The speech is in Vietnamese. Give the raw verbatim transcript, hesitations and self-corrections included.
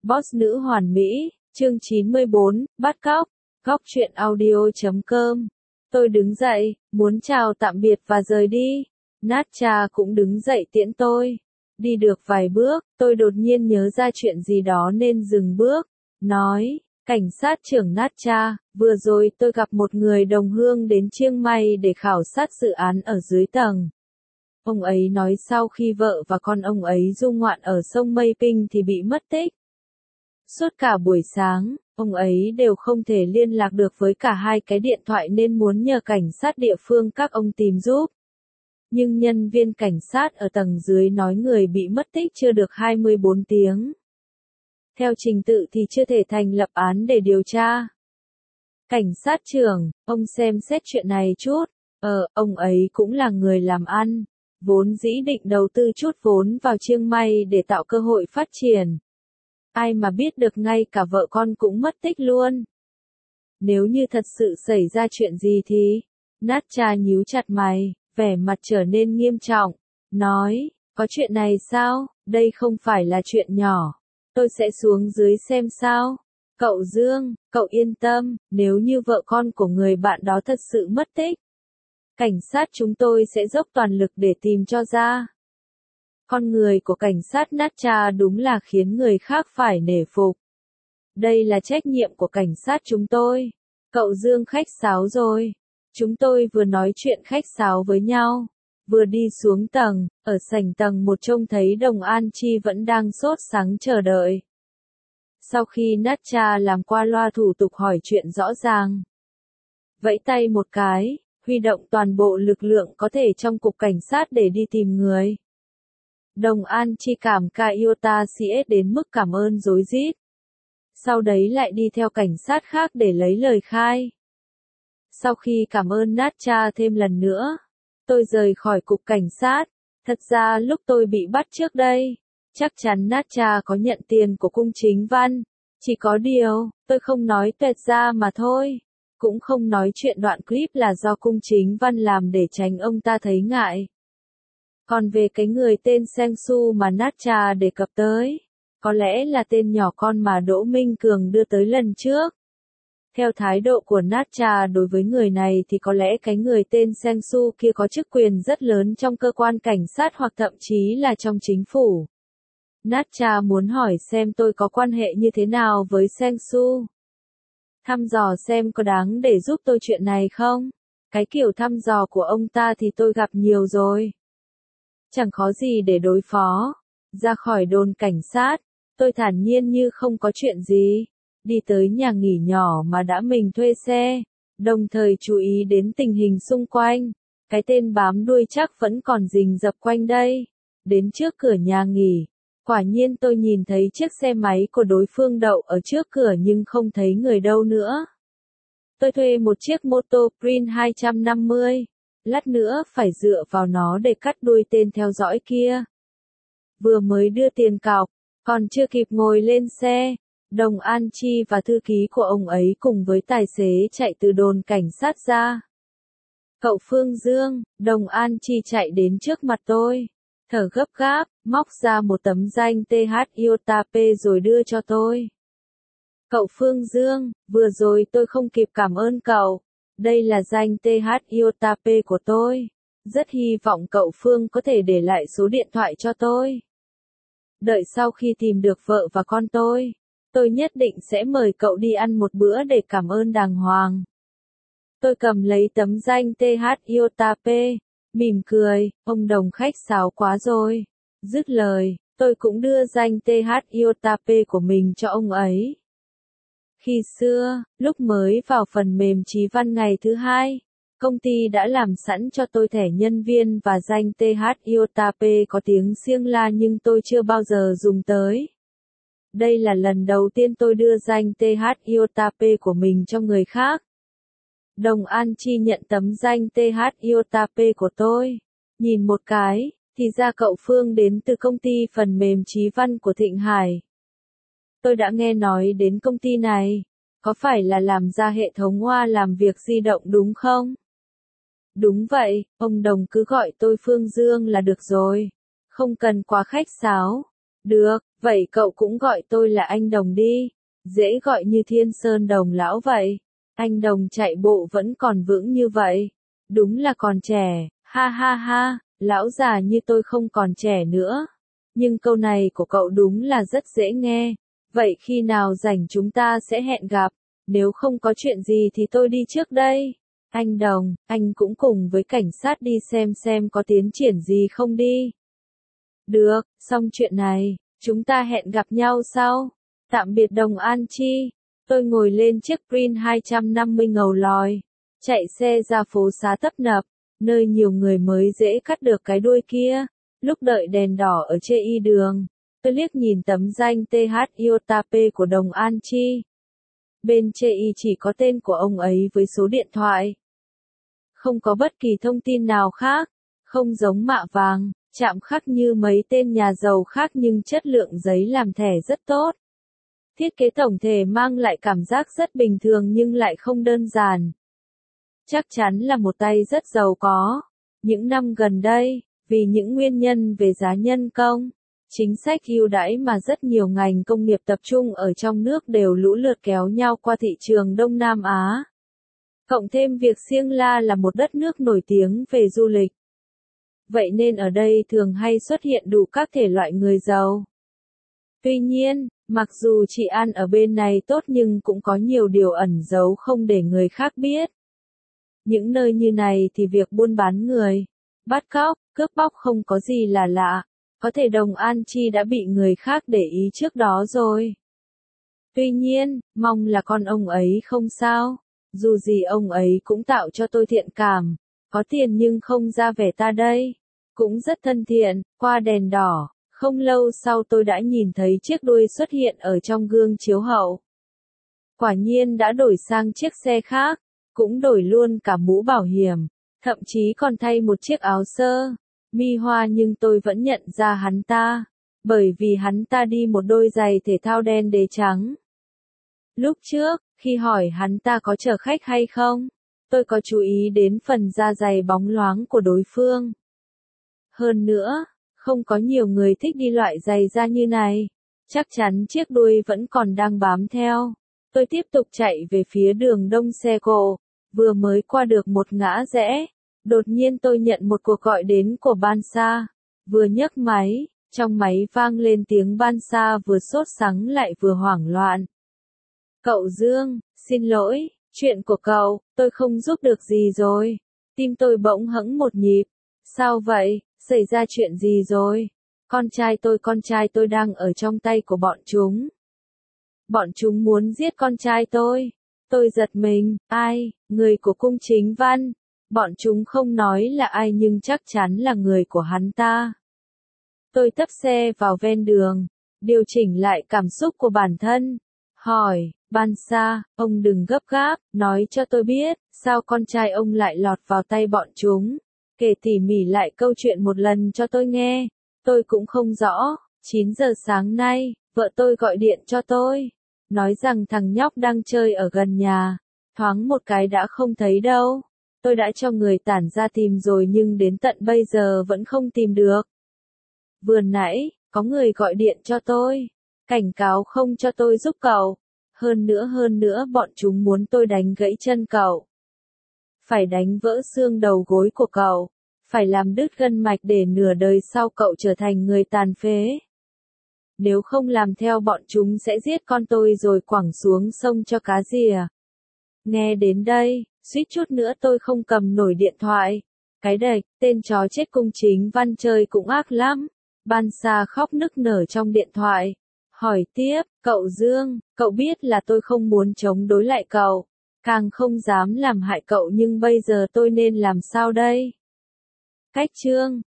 Boss nữ hoàn mỹ, chương chín mươi bốn, bắt cóc, góc truyện audio chấm com. Tôi đứng dậy, muốn chào tạm biệt và rời đi. Natcha cũng đứng dậy tiễn tôi. Đi được vài bước, tôi đột nhiên nhớ ra chuyện gì đó nên dừng bước. Nói, cảnh sát trưởng Natcha, vừa rồi tôi gặp một người đồng hương đến Chiang Mai để khảo sát dự án ở dưới tầng. Ông ấy nói sau khi vợ và con ông ấy du ngoạn ở sông Mây Ping thì bị mất tích. Suốt cả buổi sáng, ông ấy đều không thể liên lạc được với cả hai cái điện thoại nên muốn nhờ cảnh sát địa phương các ông tìm giúp. Nhưng nhân viên cảnh sát ở tầng dưới nói người bị mất tích chưa được hai mươi bốn tiếng. Theo trình tự thì chưa thể thành lập án để điều tra. Cảnh sát trưởng, ông xem xét chuyện này chút. Ờ, ông ấy cũng là người làm ăn. Vốn dĩ định đầu tư chút vốn vào Chiang Mai để tạo cơ hội phát triển. Ai mà biết được ngay cả vợ con cũng mất tích luôn. Nếu như thật sự xảy ra chuyện gì thì... Natcha nhíu chặt mày, vẻ mặt trở nên nghiêm trọng. Nói, có chuyện này sao? Đây không phải là chuyện nhỏ. Tôi sẽ xuống dưới xem sao. Cậu Dương, cậu yên tâm, nếu như vợ con của người bạn đó thật sự mất tích. Cảnh sát chúng tôi sẽ dốc toàn lực để tìm cho ra. Con người của cảnh sát Natcha đúng là khiến người khác phải nể phục. Đây là trách nhiệm của cảnh sát chúng tôi. Cậu Dương khách sáo rồi. Chúng tôi vừa nói chuyện khách sáo với nhau, vừa đi xuống tầng, ở sảnh tầng một trông thấy Đồng An Chi vẫn đang sốt sắng chờ đợi. Sau khi Natcha làm qua loa thủ tục hỏi chuyện rõ ràng, vẫy tay một cái, huy động toàn bộ lực lượng có thể trong cục cảnh sát để đi tìm người. Đồng An Chi cảm ca Iota cs đến mức cảm ơn rối rít. Sau đấy lại đi theo cảnh sát khác để lấy lời khai. Sau khi cảm ơn Natcha thêm lần nữa, tôi rời khỏi cục cảnh sát. Thật ra lúc tôi bị bắt trước đây, chắc chắn Natcha có nhận tiền của cung chính văn. Chỉ có điều, tôi không nói tuệt ra mà thôi. Cũng không nói chuyện đoạn clip là do cung chính văn làm để tránh ông ta thấy ngại. Còn về cái người tên Seng Su mà Natcha đề cập tới, có lẽ là tên nhỏ con mà Đỗ Minh Cường đưa tới lần trước. Theo thái độ của Natcha đối với người này thì có lẽ cái người tên Seng Su kia có chức quyền rất lớn trong cơ quan cảnh sát hoặc thậm chí là trong chính phủ. Natcha muốn hỏi xem tôi có quan hệ như thế nào với Seng Su. Thăm dò xem có đáng để giúp tôi chuyện này không? Cái kiểu thăm dò của ông ta thì tôi gặp nhiều rồi. Chẳng khó gì để đối phó. Ra khỏi đồn cảnh sát, tôi thản nhiên như không có chuyện gì. Đi tới nhà nghỉ nhỏ mà đã mình thuê xe, đồng thời chú ý đến tình hình xung quanh. Cái tên bám đuôi chắc vẫn còn rình rập quanh đây. Đến trước cửa nhà nghỉ, quả nhiên tôi nhìn thấy chiếc xe máy của đối phương đậu ở trước cửa nhưng không thấy người đâu nữa. Tôi thuê một chiếc mô tô Prin hai trăm năm mươi, lát nữa phải dựa vào nó để cắt đuôi tên theo dõi kia. Vừa mới đưa tiền cọc, còn chưa kịp ngồi lên xe, Đồng An Chi và thư ký của ông ấy cùng với tài xế chạy từ đồn cảnh sát ra. Cậu Phương Dương, Đồng An Chi chạy đến trước mặt tôi, thở gấp gáp, móc ra một tấm danh tê hát Iota P rồi đưa cho tôi. Cậu Phương Dương, vừa rồi tôi không kịp cảm ơn cậu. Đây là danh tê hát Iota P của tôi. Rất hy vọng cậu Phương có thể để lại số điện thoại cho tôi. Đợi sau khi tìm được vợ và con tôi, tôi nhất định sẽ mời cậu đi ăn một bữa để cảm ơn đàng hoàng. Tôi cầm lấy tấm danh tê hát Iota P, mỉm cười, ông Đồng khách sáo quá rồi. Dứt lời, tôi cũng đưa danh tê hát Iota P của mình cho ông ấy. Khi xưa, lúc mới vào phần mềm Chí Văn ngày thứ hai, công ty đã làm sẵn cho tôi thẻ nhân viên và danh tê hát Iota P có tiếng xiêng la nhưng tôi chưa bao giờ dùng tới. Đây là lần đầu tiên tôi đưa danh tê hát Iota P của mình cho người khác. Đồng An Chi nhận tấm danh tê hát Iota P của tôi. Nhìn một cái, thì ra cậu Phương đến từ công ty phần mềm Chí Văn của Thịnh Hải. Tôi đã nghe nói đến công ty này. Có phải là làm ra hệ thống hoa làm việc di động đúng không? Đúng vậy, ông Đồng cứ gọi tôi Phương Dương là được rồi. Không cần quá khách sáo. Được, Vậy cậu cũng gọi tôi là anh Đồng đi, dễ gọi như Thiên Sơn Đồng lão vậy. Anh Đồng chạy bộ vẫn còn vững như vậy. Đúng là còn trẻ, ha ha ha, lão già như tôi không còn trẻ nữa. Nhưng câu này của cậu đúng là rất dễ nghe. Vậy khi nào rảnh chúng ta sẽ hẹn gặp, nếu không có chuyện gì thì tôi đi trước đây. Anh Đồng, anh cũng cùng với cảnh sát đi xem xem có tiến triển gì không đi. Được, xong chuyện này, chúng ta hẹn gặp nhau sau. Tạm biệt Đồng An Chi. Tôi ngồi lên chiếc Green hai trăm năm mươi ngầu lòi, chạy xe ra phố xá tấp nập, nơi nhiều người mới dễ cắt được cái đuôi kia. Lúc đợi đèn đỏ ở chê y đường, tôi liếc nhìn tấm danh tê hát i o tê a pê của Đồng An Chi. Bên chê y chỉ có tên của ông ấy với số điện thoại. Không có bất kỳ thông tin nào khác, không giống Mạ Vàng, chạm khắc như mấy tên nhà giàu khác nhưng chất lượng giấy làm thẻ rất tốt. Thiết kế tổng thể mang lại cảm giác rất bình thường nhưng lại không đơn giản. Chắc chắn là một tay rất giàu có. Những năm gần đây, vì những nguyên nhân về giá nhân công, chính sách ưu đãi mà rất nhiều ngành công nghiệp tập trung ở trong nước đều lũ lượt kéo nhau qua thị trường Đông Nam Á. Cộng thêm việc Siêng La là một đất nước nổi tiếng về du lịch. Vậy nên ở đây thường hay xuất hiện đủ các thể loại người giàu. Tuy nhiên, mặc dù chị An ở bên này tốt nhưng cũng có nhiều điều ẩn giấu không để người khác biết. Những nơi như này thì việc buôn bán người, bắt cóc, cướp bóc không có gì là lạ. Có thể Đồng An Chi đã bị người khác để ý trước đó rồi. Tuy nhiên, mong là con ông ấy không sao. Dù gì ông ấy cũng tạo cho tôi thiện cảm. Có tiền nhưng không ra vẻ ta đây. Cũng rất thân thiện, qua đèn đỏ. Không lâu sau tôi đã nhìn thấy chiếc đuôi xuất hiện ở trong gương chiếu hậu. Quả nhiên đã đổi sang chiếc xe khác, cũng đổi luôn cả mũ bảo hiểm, thậm chí còn thay một chiếc áo sơ, mi hoa nhưng tôi vẫn nhận ra hắn ta, bởi vì hắn ta đi một đôi giày thể thao đen đế trắng. Lúc trước, khi hỏi hắn ta có chở khách hay không, tôi có chú ý đến phần da giày bóng loáng của đối phương. Hơn nữa, không có nhiều người thích đi loại giày da như này. Chắc chắn chiếc đuôi vẫn còn đang bám theo. Tôi tiếp tục chạy về phía đường Đông Xe Cộ. Vừa mới qua được một ngã rẽ. Đột nhiên tôi nhận một cuộc gọi đến của Ban Sa. Vừa nhấc máy, trong máy vang lên tiếng Ban Sa vừa sốt sắng lại vừa hoảng loạn. Cậu Dương, xin lỗi, chuyện của cậu, tôi không giúp được gì rồi. Tim tôi bỗng hẫng một nhịp. Sao vậy? Xảy ra chuyện gì rồi? Con trai tôi con trai tôi đang ở trong tay của bọn chúng. Bọn chúng muốn giết con trai tôi. Tôi giật mình, ai, người của cung chính văn. Bọn chúng không nói là ai nhưng chắc chắn là người của hắn ta. Tôi tấp xe vào ven đường, điều chỉnh lại cảm xúc của bản thân. Hỏi, Ban Sa, ông đừng gấp gáp, nói cho tôi biết, sao con trai ông lại lọt vào tay bọn chúng. Kể tỉ mỉ lại câu chuyện một lần cho tôi nghe. Tôi cũng không rõ. chín giờ sáng nay, vợ tôi gọi điện cho tôi. Nói rằng thằng nhóc đang chơi ở gần nhà. Thoáng một cái đã không thấy đâu. Tôi đã cho người tản ra tìm rồi nhưng đến tận bây giờ vẫn không tìm được. Vừa nãy, có người gọi điện cho tôi. Cảnh cáo không cho tôi giúp cậu. Hơn nữa hơn nữa bọn chúng muốn tôi đánh gãy chân cậu. Phải đánh vỡ xương đầu gối của cậu. Phải làm đứt gân mạch để nửa đời sau cậu trở thành người tàn phế. Nếu không làm theo bọn chúng sẽ giết con tôi rồi quẳng xuống sông cho cá rìa. Nghe đến đây, suýt chút nữa tôi không cầm nổi điện thoại. Cái đệch, tên chó chết cung chính văn chơi cũng ác lắm. Ban Sa khóc nức nở trong điện thoại. Hỏi tiếp, cậu Dương, cậu biết là tôi không muốn chống đối lại cậu. Càng không dám làm hại cậu nhưng bây giờ tôi nên làm sao đây? Cách chương